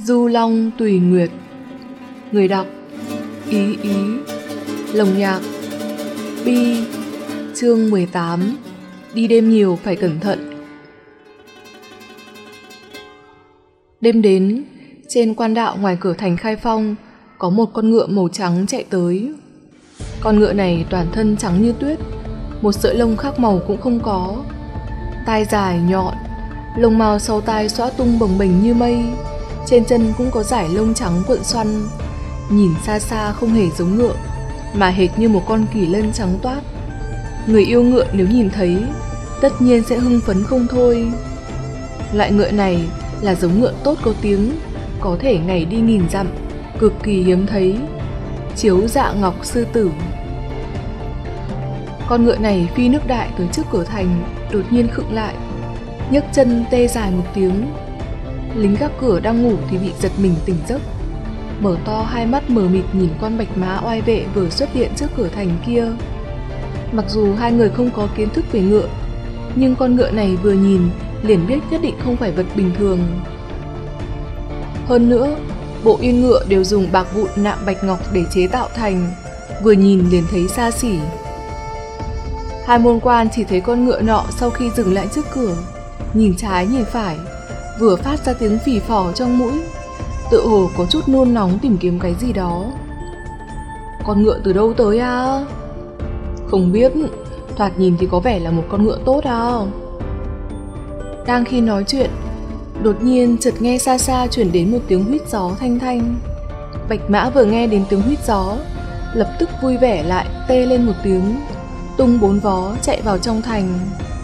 Du Long Tùy Nguyệt. Người đọc Ý Ý. Lồng nhạc Bi. Chương 18. Đi đêm nhiều phải cẩn thận. Đêm đến, trên quan đạo ngoài cửa thành Khai Phong có một con ngựa màu trắng chạy tới. Con ngựa này toàn thân trắng như tuyết, một sợi lông khác màu cũng không có. Tai dài nhọn, lông mao sau tai xõa tung bồng bềnh như mây, trên chân cũng có dải lông trắng cuộn xoăn. Nhìn xa xa không hề giống ngựa, mà hệt như một con kỳ lân trắng toát. Người yêu ngựa nếu nhìn thấy, tất nhiên sẽ hưng phấn không thôi. Loại ngựa này là giống ngựa tốt có tiếng, có thể ngày đi nghìn dặm, cực kỳ hiếm thấy. Chiếu dạ ngọc sư tử. Con ngựa này phi nước đại tới trước cửa thành, đột nhiên khựng lại, nhấc chân tê dài một tiếng. Lính gác cửa đang ngủ thì bị giật mình tỉnh giấc, mở to hai mắt mờ mịt nhìn con bạch mã oai vệ vừa xuất hiện trước cửa thành kia. Mặc dù hai người không có kiến thức về ngựa, nhưng con ngựa này vừa nhìn liền biết nhất định không phải vật bình thường. Hơn nữa, bộ yên ngựa đều dùng bạc vụn nạm bạch ngọc để chế tạo thành, vừa nhìn liền thấy xa xỉ. Hai môn quan chỉ thấy con ngựa nọ sau khi dừng lại trước cửa, nhìn trái nhìn phải, vừa phát ra tiếng phì phò trong mũi, tựa hồ có chút nôn nóng tìm kiếm cái gì đó. Con ngựa từ đâu tới à? Không biết, thoạt nhìn thì có vẻ là một con ngựa tốt à? Đang khi nói chuyện, đột nhiên chợt nghe xa xa chuyển đến một tiếng huýt gió thanh thanh. Bạch mã vừa nghe đến tiếng huýt gió, lập tức vui vẻ lại tê lên một tiếng, tung bốn vó chạy vào trong thành.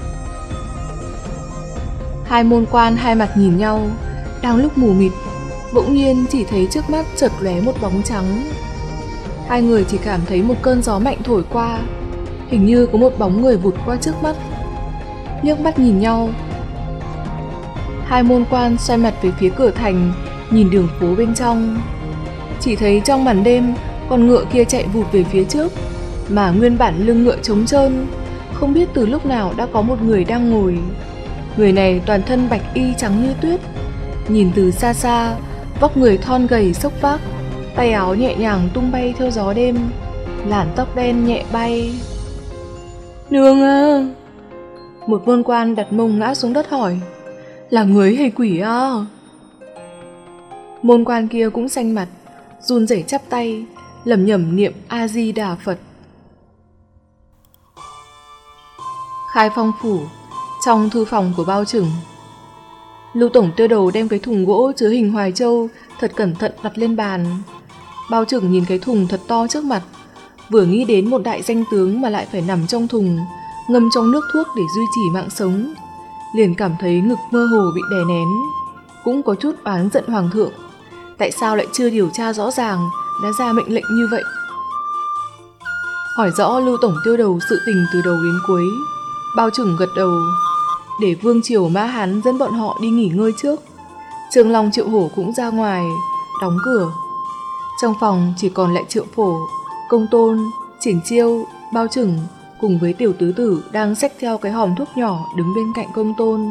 Hai môn quan hai mặt nhìn nhau, đang lúc mù mịt, bỗng nhiên chỉ thấy trước mắt chợt lóe một bóng trắng. Hai người chỉ cảm thấy một cơn gió mạnh thổi qua, hình như có một bóng người vụt qua trước mắt. Liếc mắt nhìn nhau, hai môn quan xoay mặt về phía cửa thành, nhìn đường phố bên trong. Chỉ thấy trong màn đêm, con ngựa kia chạy vụt về phía trước, mà nguyên bản lưng ngựa trống trơn, không biết từ lúc nào đã có một người đang ngồi. Người này toàn thân bạch y trắng như tuyết, nhìn từ xa xa, vóc người thon gầy xốc vác, tay áo nhẹ nhàng tung bay theo gió đêm, làn tóc đen nhẹ bay. Nương à! Một môn quan đặt mông ngã xuống đất hỏi, là người hay quỷ à? Môn quan kia cũng xanh mặt, run rẩy chắp tay, lẩm nhẩm niệm A Di Đà Phật. Khai Phong phủ, trong thư phòng của Bao Chừng. Lưu tổng tiêu đầu đem cái thùng gỗ chứa hình Hoài Châu thật cẩn thận đặt lên bàn. Bao Chừng nhìn cái thùng thật to trước mặt, vừa nghĩ đến một đại danh tướng mà lại phải nằm trong thùng, ngâm trong nước thuốc để duy trì mạng sống, liền cảm thấy ngực mơ hồ bị đè nén, cũng có chút oán giận hoàng thượng. Tại sao lại chưa điều tra rõ ràng, đã ra mệnh lệnh như vậy? Hỏi rõ Lưu tổng tiêu đầu sự tình từ đầu đến cuối, Bao Chừng gật đầu, để vương triều Mã Hán dẫn bọn họ đi nghỉ ngơi trước. Trường Long Triệu Hổ cũng ra ngoài, đóng cửa. Trong phòng chỉ còn lại Triệu Phổ, Công Tôn, Triển Chiêu, Bao Chừng cùng với Tiểu Tứ Tử đang xách theo cái hòm thuốc nhỏ đứng bên cạnh Công Tôn.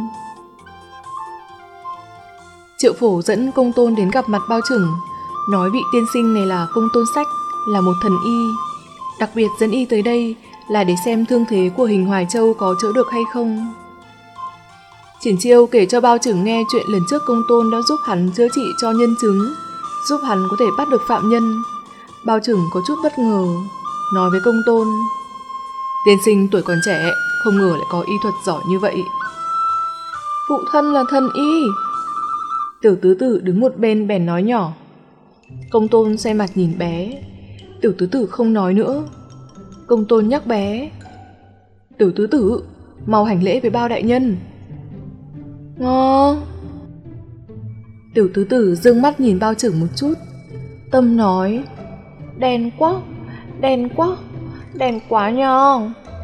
Triệu Phổ dẫn Công Tôn đến gặp mặt Bao Chừng, nói vị tiên sinh này là Công Tôn Sách, là một thần y, đặc biệt dẫn y tới đây là để xem thương thế của hình Hoài Châu có chữa được hay không. Triển Chiêu kể cho Bao Chừng nghe chuyện lần trước Công Tôn đã giúp hắn chữa trị cho nhân chứng, giúp hắn có thể bắt được phạm nhân. Bao Chừng có chút bất ngờ, nói với Công Tôn, tiên sinh tuổi còn trẻ, không ngờ lại có y thuật giỏi như vậy. Phụ thân là thần y. Tiểu Tứ Tử đứng một bên bèn nói nhỏ. Công Tôn xoay mặt nhìn bé, Tiểu Tứ Tử không nói nữa. Công Tôn nhắc bé, Tiểu Tứ Tử, mau hành lễ với Bao đại nhân. Ngô. Tiểu Tứ Tử dương mắt nhìn Bao Chừng một chút, tâm nói, đen quá, đen quá, đen quá nhờ.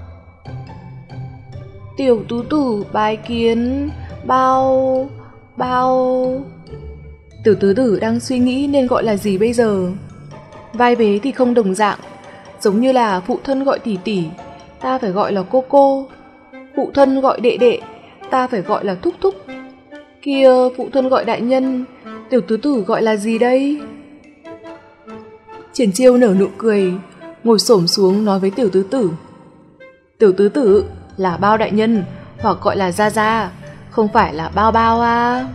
Tiểu Tứ Tử bái kiến Bao. Tiểu Tứ Tử đang suy nghĩ nên gọi là gì bây giờ. Vai vế thì không đồng dạng, giống như là phụ thân gọi tỷ tỷ, ta phải gọi là cô cô. Phụ thân gọi đệ đệ, ta phải gọi là thúc thúc. Kia phụ thân gọi đại nhân, Tiểu tứ tử gọi là gì đây? Triển Chiêu nở nụ cười, ngồi xổm xuống nói với tiểu tứ tử. Tiểu tứ tử là Bao đại nhân, hoặc gọi là Gia Gia, không phải là Bao Bao à.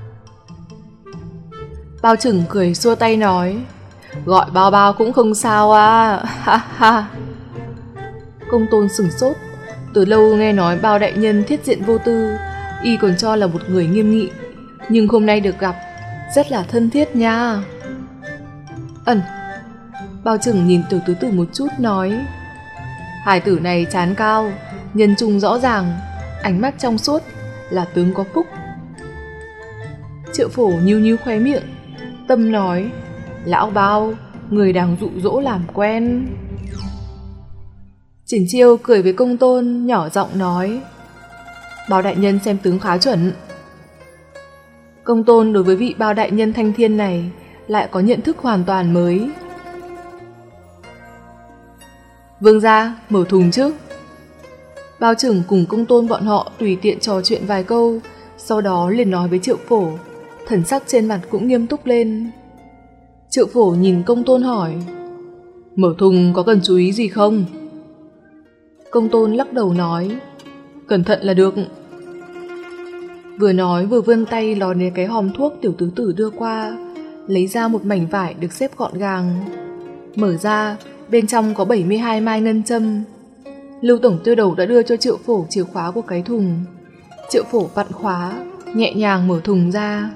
Bao Trừng cười xua tay nói, gọi Bao Bao cũng không sao à, ha ha. Công Tôn sửng sốt, từ lâu nghe nói Bao đại nhân thiết diện vô tư, y còn cho là một người nghiêm nghị, nhưng hôm nay được gặp, rất là thân thiết nha. Bao Trừng nhìn tiểu tứ tử một chút nói, hài tử này trán cao, nhân trung rõ ràng, ánh mắt trong suốt, là tướng có phúc. Triệu Phổ nhíu nhíu khóe miệng, tâm nói, lão Bao, người đang dụ dỗ làm quen. Triển Chiêu cười với Công Tôn, nhỏ giọng nói, Bao đại nhân xem tướng khá chuẩn. Công Tôn đối với vị Bao đại nhân thanh thiên này lại có nhận thức hoàn toàn mới. Vương gia, mở thùng chứ. Bao Trừng cùng Công Tôn bọn họ tùy tiện trò chuyện vài câu, sau đó liền nói với Triệu Phổ, thần sắc trên mặt cũng nghiêm túc lên. Triệu Phổ nhìn Công Tôn hỏi, mở thùng có cần chú ý gì không? Công Tôn lắc đầu nói, cẩn thận là được. Vừa nói vừa vươn tay ló đến cái hòm thuốc tiểu tứ tử đưa qua, lấy ra một mảnh vải được xếp gọn gàng. Mở ra, bên trong có 72 mai ngân châm. Lưu tổng tiêu đầu đã đưa cho Triệu Phổ chìa khóa của cái thùng. Triệu Phổ vặn khóa, nhẹ nhàng mở thùng ra.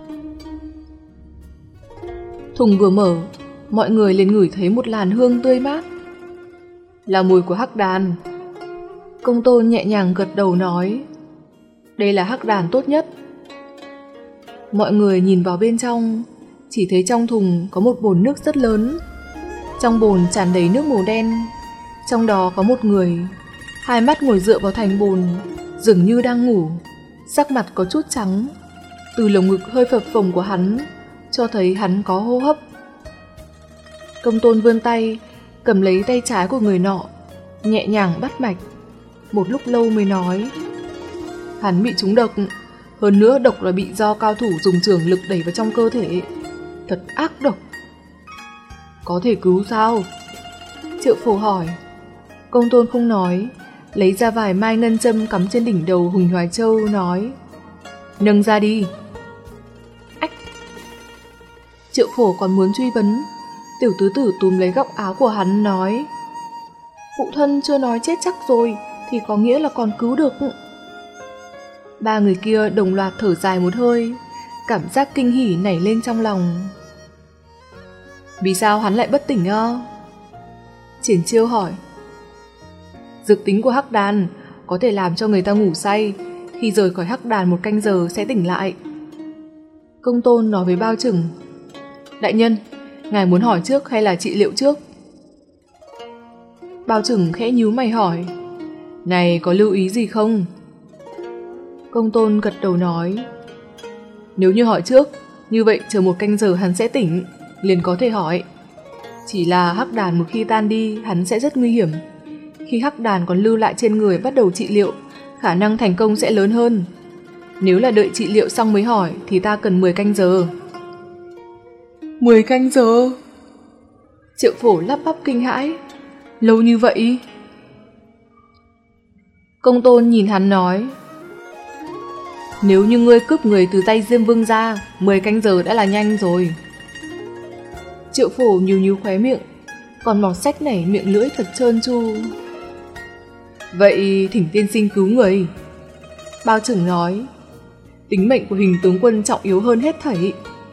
Thùng vừa mở, mọi người liền ngửi thấy một làn hương tươi mát. Là mùi của hắc đàn. Công Tôn nhẹ nhàng gật đầu nói, đây là hắc đàn tốt nhất. Mọi người nhìn vào bên trong, chỉ thấy trong thùng có một bồn nước rất lớn. Trong bồn tràn đầy nước màu đen, trong đó có một người, hai mắt ngồi dựa vào thành bồn, dường như đang ngủ, sắc mặt có chút trắng. Từ lồng ngực hơi phập phồng của hắn cho thấy hắn có hô hấp. Công Tôn vươn tay cầm lấy tay trái của người nọ, nhẹ nhàng bắt mạch. Một lúc lâu mới nói, hắn bị trúng độc, hơn nữa độc là bị do cao thủ dùng chưởng lực đẩy vào trong cơ thể, thật ác độc. Có thể cứu sao? Triệu Phổ hỏi. Công Tôn không nói, lấy ra vài mai ngân châm cắm trên đỉnh đầu Huỳnh Hoài Châu, nói, nâng ra đi. Ách! Triệu Phổ còn muốn truy vấn, tiểu tứ tử túm lấy góc áo của hắn nói, phụ thân chưa nói chết chắc rồi thì có nghĩa là còn cứu được. Ba người kia đồng loạt thở dài một hơi, cảm giác kinh hỉ nảy lên trong lòng. Vì sao hắn lại bất tỉnh à? Triển Chiêu hỏi. Dược tính của hắc đàn có thể làm cho người ta ngủ say, khi rời khỏi hắc đàn 1 canh giờ sẽ tỉnh lại. Công Tôn nói với Bao Trừng, đại nhân, ngài muốn hỏi trước hay là trị liệu trước? Bao Trừng khẽ nhíu mày hỏi, này có lưu ý gì không? Công Tôn gật đầu nói, nếu như hỏi trước, như vậy chờ 1 canh giờ hắn sẽ tỉnh, liền có thể hỏi. Chỉ là hắc đàn một khi tan đi, hắn sẽ rất nguy hiểm. Khi hắc đàn còn lưu lại trên người bắt đầu trị liệu, khả năng thành công sẽ lớn hơn. Nếu là đợi trị liệu xong mới hỏi thì ta cần 10 canh giờ. 10 canh giờ? Triệu Phổ lắp bắp kinh hãi, lâu như vậy? Công Tôn nhìn hắn nói, nếu như ngươi cướp người từ tay Diêm Vương ra, 10 canh giờ đã là nhanh rồi. Triệu Phổ nhíu nhíu khóe miệng, còn mọt sách này miệng lưỡi thật trơn tru. Vậy thỉnh tiên sinh cứu người. Bao Trừng nói, tính mệnh của Hình tướng quân trọng yếu hơn hết thảy.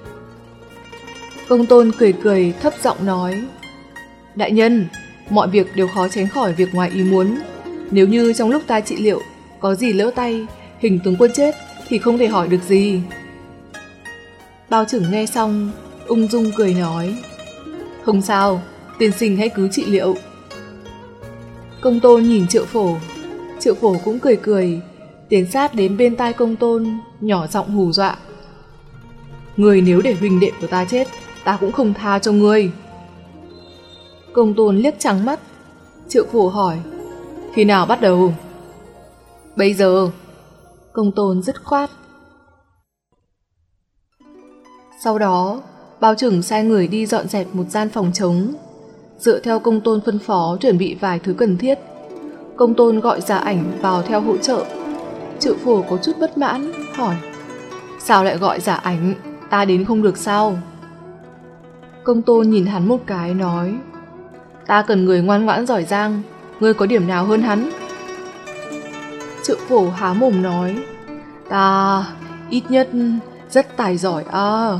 Công Tôn cười cười thấp giọng nói, đại nhân, mọi việc đều khó tránh khỏi việc ngoài ý muốn. Nếu như trong lúc ta trị liệu có gì lỡ tay, Hình tướng quân chết thì không thể hỏi được gì. Bao Trừng nghe xong ung dung cười nói, không sao, tiên sinh hãy cứ trị liệu. Công Tôn nhìn Triệu Phổ, Triệu Phổ cũng cười cười, tiến sát đến bên tai Công Tôn, nhỏ giọng hù dọa, người nếu để huynh đệ của ta chết, ta cũng không tha cho ngươi. Công Tôn liếc trắng mắt. Triệu Phổ hỏi, khi nào bắt đầu? Bây giờ. Công Tôn dứt khoát. Sau đó, Bao Trừng sai người đi dọn dẹp một gian phòng trống. Dựa theo Công Tôn phân phó chuẩn bị vài thứ cần thiết, Công Tôn gọi Giả Ảnh vào theo hỗ trợ. Triệu Phổ có chút bất mãn, hỏi: sao lại gọi Giả Ảnh, ta đến không được sao? Công Tôn nhìn hắn một cái nói: ta cần người ngoan ngoãn giỏi giang, ngươi có điểm nào hơn hắn? Triệu Phổ há mồm nói: ta ít nhất rất tài giỏi à.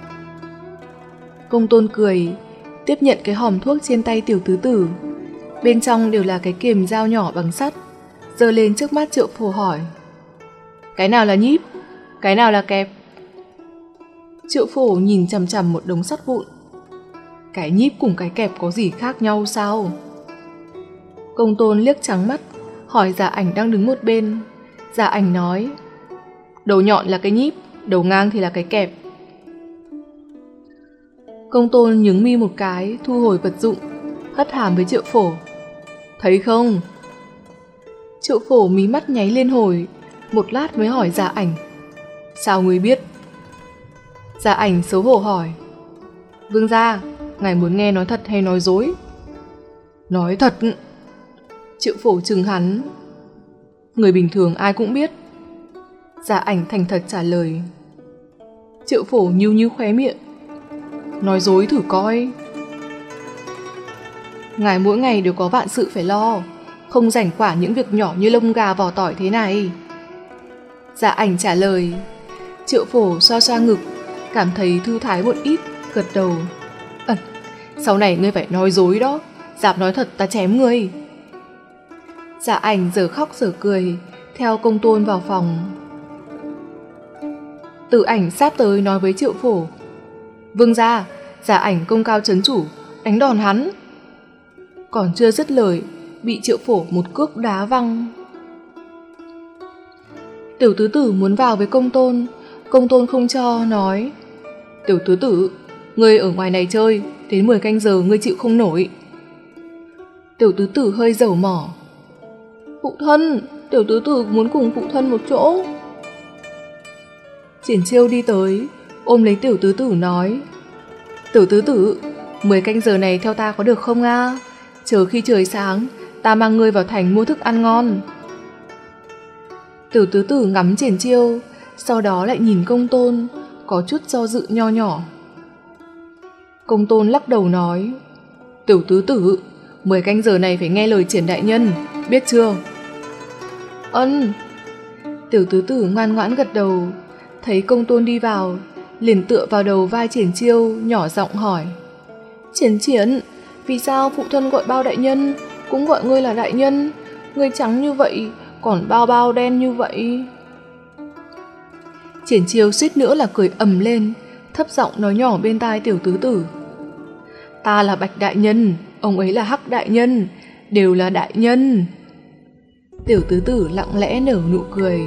Công Tôn cười, tiếp nhận cái hòm thuốc trên tay Tiểu Tứ Tử. Bên trong đều là cái kềm dao nhỏ bằng sắt, giơ lên trước mắt Triệu Phổ hỏi: cái nào là nhíp, cái nào là kẹp? Triệu Phổ nhìn chằm chằm một đống sắt vụn. Cái nhíp cùng cái kẹp có gì khác nhau sao? Công Tôn liếc trắng mắt, hỏi Giả Ảnh đang đứng một bên. Giả Ảnh nói: đầu nhọn là cái nhíp, đầu ngang thì là cái kẹp. Công Tôn nhướng mi một cái, thu hồi vật dụng, hất hàm với Triệu Phổ: thấy không? Triệu Phổ mí mắt nháy lên hồi, một lát mới hỏi Giả Ảnh: sao ngươi biết? Giả Ảnh xấu hổ hỏi: vương gia, ngài muốn nghe nói thật hay nói dối? Nói thật. Triệu Phổ trừng hắn: người bình thường ai cũng biết. Giả Ảnh thành thật trả lời. Triệu Phổ nhíu nhíu khóe miệng: nói dối thử coi. Ngài mỗi ngày đều có vạn sự phải lo, không rảnh quản những việc nhỏ như lông gà vỏ tỏi thế này. Giả Ảnh trả lời. Triệu Phổ xoa xoa ngực, cảm thấy thư thái một ít, gật đầu: sau này ngươi phải nói dối đó, dám nói thật ta chém ngươi. Giả Ảnh giờ khóc giờ cười, theo Công Tôn vào phòng. Tử Ảnh sát tới nói với Triệu Phổ: vương gia, Giả Ảnh công cao trấn chủ, đánh đòn hắn. Còn chưa dứt lời, bị Triệu Phổ một cước đá văng. Tiểu Tứ Tử muốn vào với Công Tôn, Công Tôn không cho, nói: Tiểu Tứ Tử, ngươi ở ngoài này chơi, đến 10 canh giờ ngươi chịu không nổi. Tiểu Tứ Tử hơi dầu mỏ: phụ thân, Tiểu Tứ Tử muốn cùng phụ thân một chỗ. Triển Chiêu đi tới, ôm lấy Tiểu Tứ Tử nói: Tiểu Tứ Tử, 10 canh giờ này theo ta có được không a? Chờ khi trời sáng, ta mang ngươi vào thành mua thức ăn ngon. Tiểu Tứ Tử ngắm Triển Chiêu, sau đó lại nhìn Công Tôn, có chút do dự nho nhỏ. Công Tôn lắc đầu nói: Tiểu Tứ Tử, 10 canh giờ này phải nghe lời Triển đại nhân, biết chưa? Ân. Tiểu Tứ Tử ngoan ngoãn gật đầu, thấy Công Tôn đi vào, liền tựa vào đầu vai Triển Chiêu, nhỏ giọng hỏi: Triển, vì sao phụ thân gọi Bao đại nhân, cũng gọi ngươi là đại nhân? Ngươi trắng như vậy, còn Bao đen như vậy. Triển Chiêu suýt nữa là cười ầm lên, thấp giọng nói nhỏ bên tai Tiểu Tứ Tử: ta là Bạch đại nhân, ông ấy là Hắc đại nhân, đều là đại nhân. Tiểu Tứ Tử lặng lẽ nở nụ cười.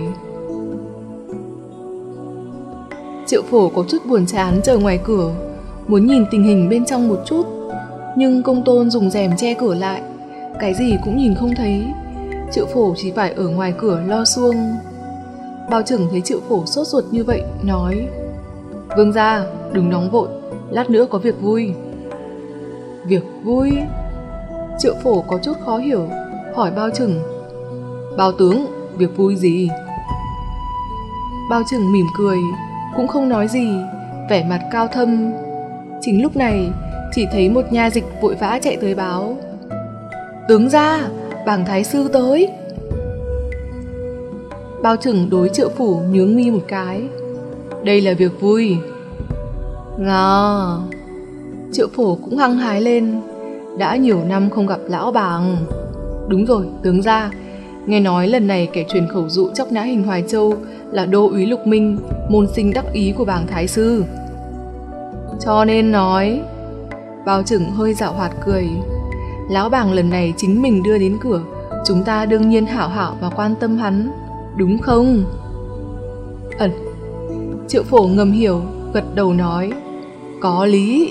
Triệu Phổ có chút buồn chán chờ ngoài cửa, muốn nhìn tình hình bên trong một chút, nhưng Công Tôn dùng rèm che cửa lại, cái gì cũng nhìn không thấy. Triệu Phổ chỉ phải ở ngoài cửa lo xuông. Bao Trừng thấy Triệu Phổ sốt ruột như vậy, nói: vương gia, đừng nóng vội, lát nữa có việc vui. Việc vui? Triệu Phổ có chút khó hiểu, hỏi Bao Trừng: Bao tướng, việc vui gì? Bao Trừng mỉm cười, cũng không nói gì, vẻ mặt cao thâm. Chính lúc này, chỉ thấy một nha dịch vội vã chạy tới báo: tướng gia, bàng thái sư tới. Bao Trừng đối Triệu Phổ nhướng mi một cái: đây là việc vui. Ngờ. Triệu Phổ cũng hăng hái lên: đã nhiều năm không gặp lão bàng. Đúng rồi, tướng gia, nghe nói lần này kẻ truyền khẩu dụ chóc nã Hình Hoài Châu là Đô úy Lục Minh, môn sinh đắc ý của bàng thái sư. Cho nên nói. Bao Trừng hơi giảo hoạt cười: lão bàng lần này chính mình đưa đến cửa, chúng ta đương nhiên hảo hảo và quan tâm hắn, đúng không? Triệu Phổ ngầm hiểu, gật đầu nói: có lý.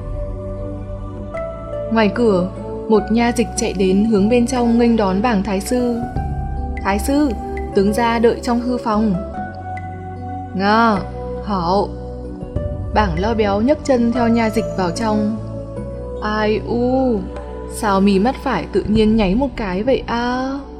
Ngoài cửa, một nha dịch chạy đến hướng bên trong nghênh đón bàng thái sư. Thái sư, tướng gia đợi trong thư phòng. Nga, hảo. Bảng Lao béo nhấc chân theo nha dịch vào trong. Ai u, sao mí mắt phải tự nhiên nháy một cái vậy a?